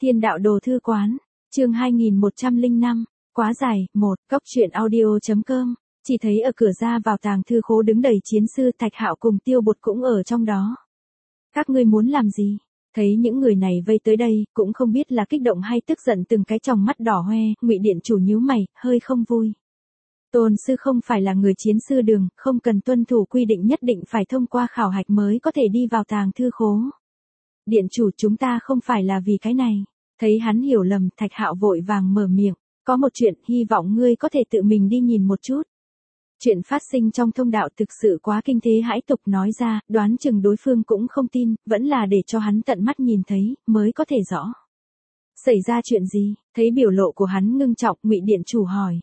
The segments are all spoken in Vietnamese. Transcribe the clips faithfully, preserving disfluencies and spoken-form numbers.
Thiên đạo đồ thư quán, chương hai nghìn một trăm lẻ năm, quá dài, một, cốc truyện audio.com, chỉ thấy ở cửa ra vào tàng thư khố đứng đầy chiến sư Thạch Hạo cùng Tiêu Bột cũng ở trong đó. Các ngươi muốn làm gì? Thấy những người này vây tới đây, cũng không biết là kích động hay tức giận, từng cái tròng mắt đỏ hoe, Ngụy điện chủ nhíu mày, hơi không vui. Tôn sư không phải là người chiến sư đường, không cần tuân thủ quy định nhất định phải thông qua khảo hạch mới có thể đi vào tàng thư khố. Điện chủ, chúng ta không phải là vì cái này. Thấy hắn hiểu lầm, Thạch Hạo vội vàng mở miệng, có một chuyện, hy vọng ngươi có thể tự mình đi nhìn một chút. Chuyện phát sinh trong thông đạo thực sự quá kinh thế hãi tục, nói ra, đoán chừng đối phương cũng không tin, vẫn là để cho hắn tận mắt nhìn thấy, mới có thể rõ. Xảy ra chuyện gì? Thấy biểu lộ của hắn ngưng trọng, Ngụy điện chủ hỏi.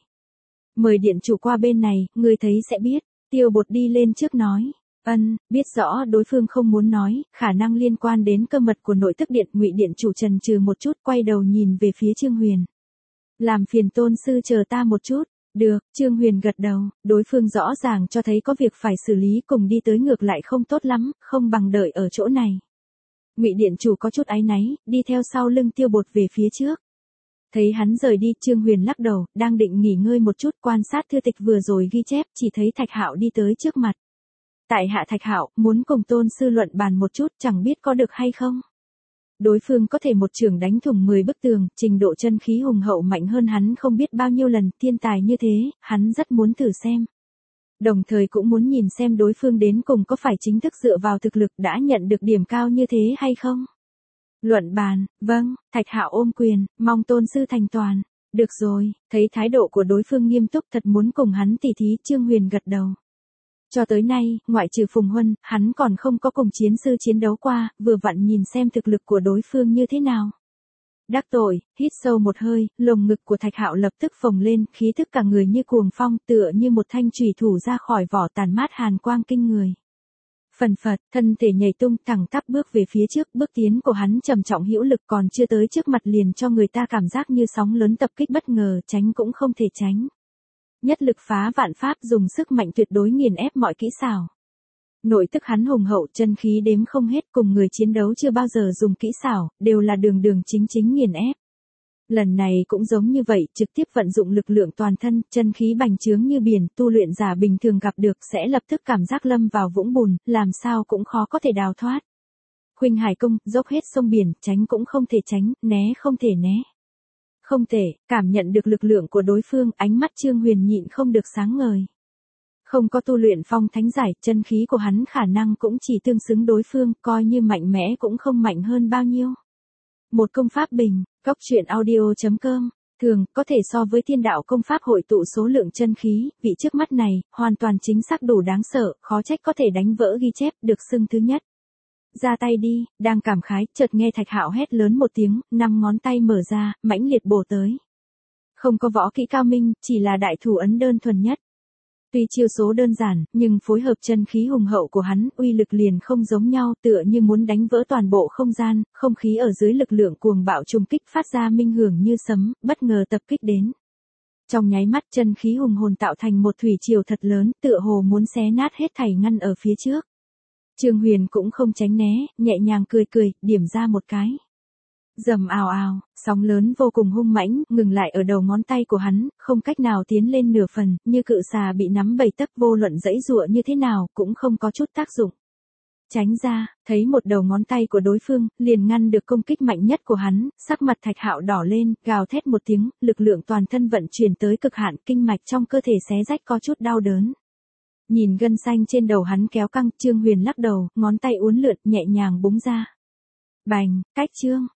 Mời điện chủ qua bên này, ngươi thấy sẽ biết. Tiêu Bột đi lên trước nói. Ân, biết rõ đối phương không muốn nói, khả năng liên quan đến cơ mật của nội tức điện. Ngụy điện chủ chần chừ một chút, quay đầu nhìn về phía Trương Huyền. Làm phiền tôn sư chờ ta một chút. Được, Trương Huyền gật đầu, đối phương rõ ràng cho thấy có việc phải xử lý, cùng đi tới ngược lại không tốt lắm, không bằng đợi ở chỗ này. Ngụy điện chủ có chút áy náy, đi theo sau lưng Tiêu Bột về phía trước. Thấy hắn rời đi, Trương Huyền lắc đầu, đang định nghỉ ngơi một chút, quan sát thư tịch vừa rồi ghi chép, chỉ thấy Thạch Hạo đi tới trước mặt. Tại hạ Thạch Hạo, muốn cùng tôn sư luận bàn một chút, chẳng biết có được hay không. Đối phương có thể một chưởng đánh thủng mười bức tường, trình độ chân khí hùng hậu mạnh hơn hắn không biết bao nhiêu lần, thiên tài như thế, hắn rất muốn thử xem. Đồng thời cũng muốn nhìn xem đối phương đến cùng có phải chính thức dựa vào thực lực đã nhận được điểm cao như thế hay không. Luận bàn, vâng, Thạch Hạo ôm quyền, mong tôn sư thành toàn. Được rồi, thấy thái độ của đối phương nghiêm túc, thật muốn cùng hắn tỉ thí, Trương Huyền gật đầu. Cho tới nay, ngoại trừ Phùng Huân, hắn còn không có cùng chiến sư chiến đấu qua, vừa vặn nhìn xem thực lực của đối phương như thế nào. Đắc tội, hít sâu một hơi, lồng ngực của Thạch Hạo lập tức phồng lên, khí thức cả người như cuồng phong, tựa như một thanh chùy thủ ra khỏi vỏ, tàn mát hàn quang kinh người. Phần phật, thân thể nhảy tung, thẳng tắp bước về phía trước, bước tiến của hắn trầm trọng hữu lực, còn chưa tới trước mặt liền cho người ta cảm giác như sóng lớn tập kích bất ngờ, tránh cũng không thể tránh. Nhất lực phá vạn pháp, dùng sức mạnh tuyệt đối nghiền ép mọi kỹ xảo. Nội tức hắn hùng hậu, chân khí đếm không hết, cùng người chiến đấu chưa bao giờ dùng kỹ xảo, đều là đường đường chính chính nghiền ép. Lần này cũng giống như vậy, trực tiếp vận dụng lực lượng toàn thân, chân khí bành trướng như biển, tu luyện giả bình thường gặp được sẽ lập tức cảm giác lâm vào vũng bùn, làm sao cũng khó có thể đào thoát. Khuynh Hải công, dốc hết sông biển, tránh cũng không thể tránh, né không thể né. Không thể, cảm nhận được lực lượng của đối phương, ánh mắt Trương Huyền nhịn không được sáng ngời. Không có tu luyện phong thánh giải, chân khí của hắn khả năng cũng chỉ tương xứng đối phương, coi như mạnh mẽ cũng không mạnh hơn bao nhiêu. Một công pháp bình, cốc truyện audio.com, thường, có thể so với thiên đạo công pháp hội tụ số lượng chân khí, vị trước mắt này, hoàn toàn chính xác đủ đáng sợ, khó trách có thể đánh vỡ ghi chép, được xưng thứ nhất. Ra tay đi, đang cảm khái, chợt nghe Thạch Hạo hét lớn một tiếng, năm ngón tay mở ra, mãnh liệt bổ tới. Không có võ kỹ cao minh, chỉ là đại thủ ấn đơn thuần nhất. Tuy chiêu số đơn giản, nhưng phối hợp chân khí hùng hậu của hắn, uy lực liền không giống nhau, tựa như muốn đánh vỡ toàn bộ không gian, không khí ở dưới lực lượng cuồng bạo trùng kích phát ra minh hưởng như sấm, bất ngờ tập kích đến. Trong nháy mắt, chân khí hùng hồn tạo thành một thủy triều thật lớn, tựa hồ muốn xé nát hết thảy ngăn ở phía trước. Trương Huyền cũng không tránh né, nhẹ nhàng cười cười, điểm ra một cái. Rầm ào ào, sóng lớn vô cùng hung mãnh, ngừng lại ở đầu ngón tay của hắn, không cách nào tiến lên nửa phần, như cự xà bị nắm bảy tấc, vô luận dãy giụa như thế nào, cũng không có chút tác dụng. Tránh ra, thấy một đầu ngón tay của đối phương, liền ngăn được công kích mạnh nhất của hắn, sắc mặt Thạch Hạo đỏ lên, gào thét một tiếng, lực lượng toàn thân vận chuyển tới cực hạn, kinh mạch trong cơ thể xé rách có chút đau đớn. Nhìn gân xanh trên đầu hắn kéo căng, Trương Huyền lắc đầu, ngón tay uốn lượn, nhẹ nhàng búng ra. Bành, cách trương,